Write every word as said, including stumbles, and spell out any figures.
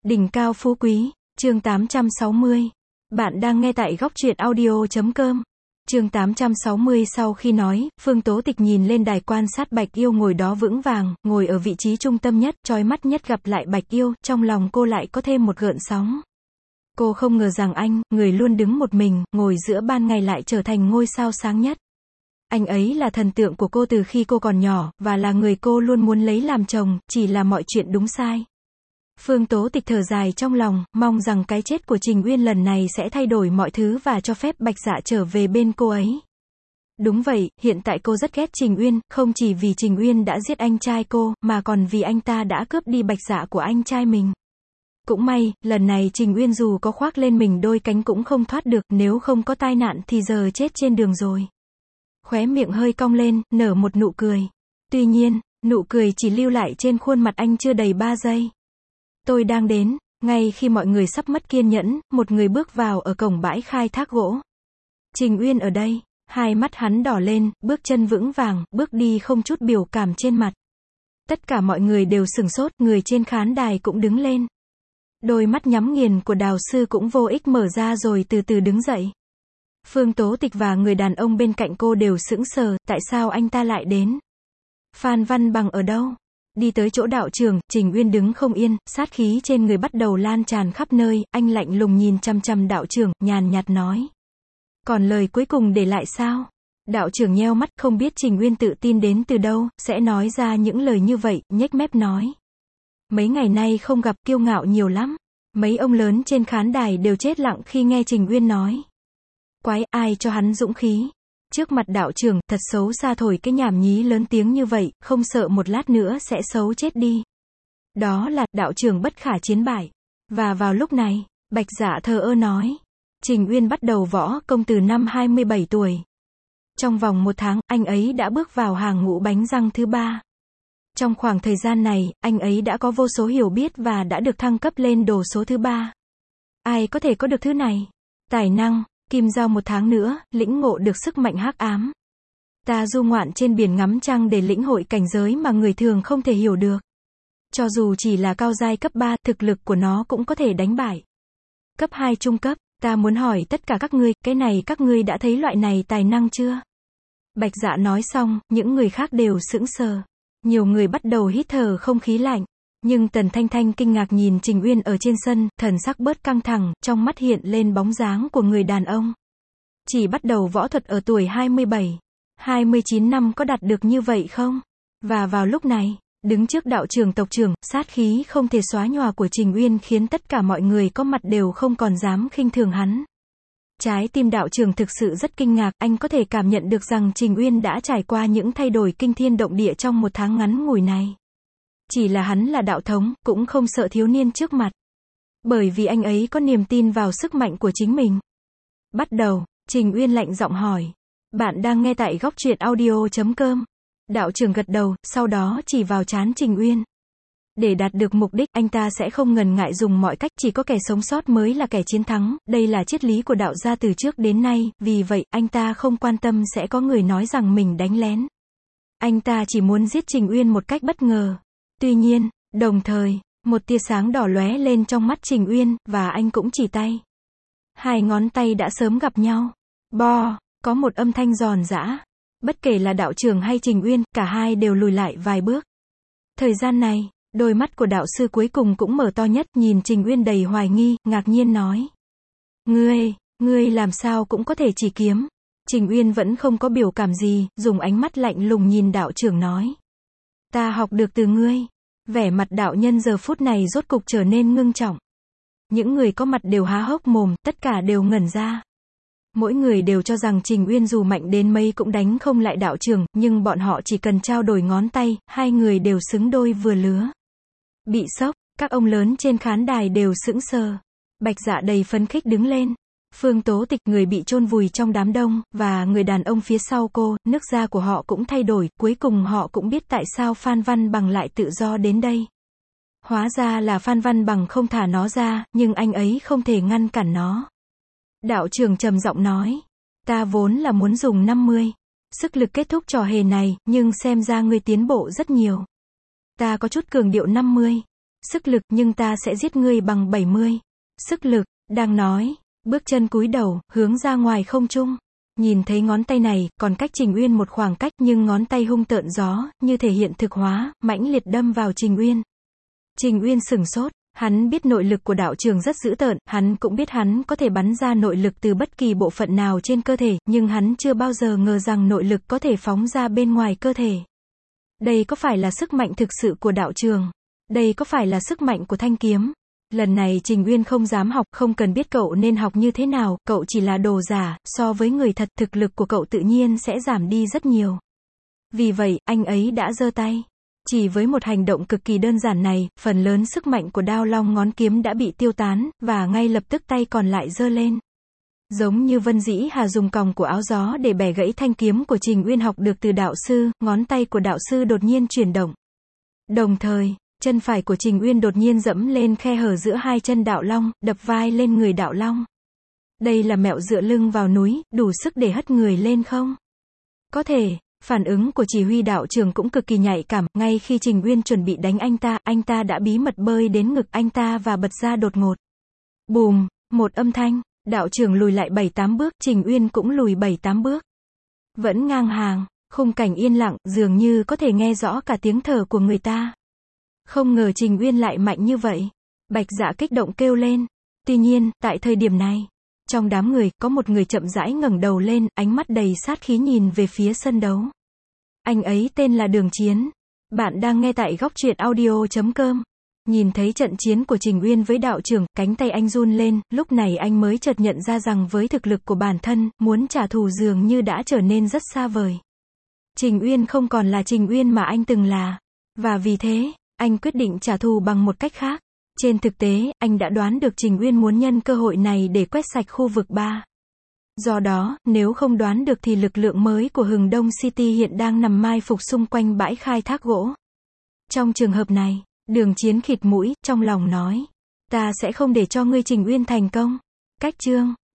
Đỉnh cao phú quý, chương tám trăm sáu mươi. Bạn đang nghe tại góc truyện audio chấm com. Chương tám trăm sáu mươi. Sau khi nói, Phương Tố Tịch nhìn lên đài quan sát Bạch Yêu ngồi đó vững vàng, ngồi ở vị trí trung tâm nhất, chói mắt nhất gặp lại Bạch Yêu, trong lòng cô lại có thêm một gợn sóng. Cô không ngờ rằng anh, người luôn đứng một mình, ngồi giữa ban ngày lại trở thành ngôi sao sáng nhất. Anh ấy là thần tượng của cô từ khi cô còn nhỏ, và là người cô luôn muốn lấy làm chồng, chỉ là mọi chuyện đúng sai. Phương Tố Tịch thở dài trong lòng, mong rằng cái chết của Trình Uyên lần này sẽ thay đổi mọi thứ và cho phép Bạch Dạ trở về bên cô ấy. Đúng vậy, hiện tại cô rất ghét Trình Uyên, không chỉ vì Trình Uyên đã giết anh trai cô, mà còn vì anh ta đã cướp đi Bạch Dạ của anh trai mình. Cũng may, lần này Trình Uyên dù có khoác lên mình đôi cánh cũng không thoát được, nếu không có tai nạn thì giờ chết trên đường rồi. Khóe miệng hơi cong lên, nở một nụ cười. Tuy nhiên, nụ cười chỉ lưu lại trên khuôn mặt anh chưa đầy ba giây. Tôi đang đến, ngay khi mọi người sắp mất kiên nhẫn, một người bước vào ở cổng bãi khai thác gỗ. Trình Uyên ở đây, hai mắt hắn đỏ lên, bước chân vững vàng, bước đi không chút biểu cảm trên mặt. Tất cả mọi người đều sửng sốt, người trên khán đài cũng đứng lên. Đôi mắt nhắm nghiền của Đào Sư cũng vô ích mở ra rồi từ từ đứng dậy. Phương Tố Tịch và người đàn ông bên cạnh cô đều sững sờ, tại sao anh ta lại đến? Phan Văn Bằng ở đâu? Đi tới chỗ đạo trưởng, Trình Uyên đứng không yên, sát khí trên người bắt đầu lan tràn khắp nơi, anh lạnh lùng nhìn chăm chăm đạo trưởng, nhàn nhạt nói. Còn lời cuối cùng để lại sao? Đạo trưởng nheo mắt, không biết Trình Uyên tự tin đến từ đâu, sẽ nói ra những lời như vậy, nhếch mép nói. Mấy ngày nay không gặp, kiêu ngạo nhiều lắm. Mấy ông lớn trên khán đài đều chết lặng khi nghe Trình Uyên nói. Quái, ai cho hắn dũng khí? Trước mặt đạo trưởng, thật xấu xa thổi cái nhảm nhí lớn tiếng như vậy, không sợ một lát nữa sẽ xấu chết đi. Đó là, đạo trưởng bất khả chiến bại. Và vào lúc này, Bạch Dạ thờ ơ nói. Trình Uyên bắt đầu võ công từ năm hai mươi bảy tuổi. Trong vòng một tháng, anh ấy đã bước vào hàng ngũ bánh răng thứ ba. Trong khoảng thời gian này, anh ấy đã có vô số hiểu biết và đã được thăng cấp lên đồ số thứ ba. Ai có thể có được thứ này? Tài năng. Kim Giao một tháng nữa, lĩnh ngộ được sức mạnh hắc ám. Ta du ngoạn trên biển ngắm trăng để lĩnh hội cảnh giới mà người thường không thể hiểu được. Cho dù chỉ là cao giai cấp ba, thực lực của nó cũng có thể đánh bại. Cấp hai trung cấp, ta muốn hỏi tất cả các ngươi, cái này các ngươi đã thấy loại này tài năng chưa? Bạch Dạ nói xong, những người khác đều sững sờ. Nhiều người bắt đầu hít thở không khí lạnh. Nhưng Tần Thanh Thanh kinh ngạc nhìn Trình Uyên ở trên sân, thần sắc bớt căng thẳng, trong mắt hiện lên bóng dáng của người đàn ông. Chỉ bắt đầu võ thuật ở tuổi hai mươi bảy, hai mươi chín năm có đạt được như vậy không? Và vào lúc này, đứng trước đạo trưởng tộc trưởng, sát khí không thể xóa nhòa của Trình Uyên khiến tất cả mọi người có mặt đều không còn dám khinh thường hắn. Trái tim đạo trưởng thực sự rất kinh ngạc, anh có thể cảm nhận được rằng Trình Uyên đã trải qua những thay đổi kinh thiên động địa trong một tháng ngắn ngủi này. Chỉ là hắn là đạo thống, cũng không sợ thiếu niên trước mặt. Bởi vì anh ấy có niềm tin vào sức mạnh của chính mình. Bắt đầu, Trình Uyên lạnh giọng hỏi. Bạn đang nghe tại góc truyện audio chấm com. Đạo trưởng gật đầu, sau đó chỉ vào trán Trình Uyên. Để đạt được mục đích, anh ta sẽ không ngần ngại dùng mọi cách, chỉ có kẻ sống sót mới là kẻ chiến thắng. Đây là triết lý của đạo gia từ trước đến nay, vì vậy, anh ta không quan tâm sẽ có người nói rằng mình đánh lén. Anh ta chỉ muốn giết Trình Uyên một cách bất ngờ. Tuy nhiên, đồng thời, một tia sáng đỏ lóe lên trong mắt Trình Uyên, và anh cũng chỉ tay. Hai ngón tay đã sớm gặp nhau. Bo, có một âm thanh giòn giã. Bất kể là đạo trưởng hay Trình Uyên, cả hai đều lùi lại vài bước. Thời gian này, đôi mắt của đạo sư cuối cùng cũng mở to nhất, nhìn Trình Uyên đầy hoài nghi, ngạc nhiên nói. Ngươi, ngươi làm sao cũng có thể chỉ kiếm. Trình Uyên vẫn không có biểu cảm gì, dùng ánh mắt lạnh lùng nhìn đạo trưởng nói. Ta học được từ ngươi. Vẻ mặt đạo nhân giờ phút này rốt cục trở nên ngưng trọng. Những người có mặt đều há hốc mồm, tất cả đều ngẩn ra. Mỗi người đều cho rằng Trình Uyên dù mạnh đến mấy cũng đánh không lại đạo trưởng, nhưng bọn họ chỉ cần trao đổi ngón tay, hai người đều xứng đôi vừa lứa. Bị sốc, các ông lớn trên khán đài đều sững sờ. Bạch Dạ đầy phấn khích đứng lên. Phương Tố Tịch, người bị chôn vùi trong đám đông, và người đàn ông phía sau cô, nước da của họ cũng thay đổi, cuối cùng họ cũng biết tại sao Phan Văn Bằng lại tự do đến đây. Hóa ra là Phan Văn Bằng không thả nó ra, nhưng anh ấy không thể ngăn cản nó. Đạo trưởng trầm giọng nói, ta vốn là muốn dùng năm mươi sức lực kết thúc trò hề này, nhưng xem ra ngươi tiến bộ rất nhiều. Ta có chút cường điệu năm mươi. sức lực, nhưng ta sẽ giết ngươi bằng bảy mươi sức lực. Đang nói, bước chân cúi đầu, hướng ra ngoài không trung. Nhìn thấy ngón tay này, còn cách Trình Uyên một khoảng cách, nhưng ngón tay hung tợn gió, như thể hiện thực hóa, mãnh liệt đâm vào Trình Uyên. Trình Uyên sửng sốt, hắn biết nội lực của đạo trường rất dữ tợn, hắn cũng biết hắn có thể bắn ra nội lực từ bất kỳ bộ phận nào trên cơ thể, nhưng hắn chưa bao giờ ngờ rằng nội lực có thể phóng ra bên ngoài cơ thể. Đây có phải là sức mạnh thực sự của đạo trường? Đây có phải là sức mạnh của thanh kiếm? Lần này Trình Uyên không dám học, không cần biết cậu nên học như thế nào, cậu chỉ là đồ giả, so với người thật, thực lực của cậu tự nhiên sẽ giảm đi rất nhiều. Vì vậy, anh ấy đã giơ tay. Chỉ với một hành động cực kỳ đơn giản này, phần lớn sức mạnh của đao long ngón kiếm đã bị tiêu tán, và ngay lập tức tay còn lại giơ lên. Giống như Vân Dĩ Hà dùng còng của áo gió để bẻ gãy thanh kiếm của Trình Uyên học được từ đạo sư, ngón tay của đạo sư đột nhiên chuyển động. Đồng thời, chân phải của Trình Uyên đột nhiên dẫm lên khe hở giữa hai chân đạo long, đập vai lên người đạo long. Đây là mẹo dựa lưng vào núi, đủ sức để hất người lên không? Có thể. Phản ứng của chỉ huy đạo trường cũng cực kỳ nhạy cảm, ngay khi Trình Uyên chuẩn bị đánh anh ta, anh ta đã bí mật bơi đến ngực anh ta và bật ra đột ngột. Bùm, một âm thanh, đạo trường lùi lại bảy tám bước, Trình Uyên cũng lùi bảy tám bước. Vẫn ngang hàng, khung cảnh yên lặng, dường như có thể nghe rõ cả tiếng thở của người ta. Không ngờ Trình Uyên lại mạnh như vậy. Bạch Dạ kích động kêu lên. Tuy nhiên, tại thời điểm này, trong đám người, có một người chậm rãi ngẩng đầu lên, ánh mắt đầy sát khí nhìn về phía sân đấu. Anh ấy tên là Đường Chiến. Bạn đang nghe tại góc truyện audio chấm com. Nhìn thấy trận chiến của Trình Uyên với đạo trưởng, cánh tay anh run lên, lúc này anh mới chợt nhận ra rằng với thực lực của bản thân, muốn trả thù dường như đã trở nên rất xa vời. Trình Uyên không còn là Trình Uyên mà anh từng là. Và vì thế, anh quyết định trả thù bằng một cách khác. Trên thực tế, anh đã đoán được Trình Uyên muốn nhân cơ hội này để quét sạch khu vực ba. Do đó, nếu không đoán được thì lực lượng mới của Hừng Đông City hiện đang nằm mai phục xung quanh bãi khai thác gỗ. Trong trường hợp này, Đường Chiến khịt mũi, trong lòng nói. Ta sẽ không để cho ngươi Trình Uyên thành công. Cách chương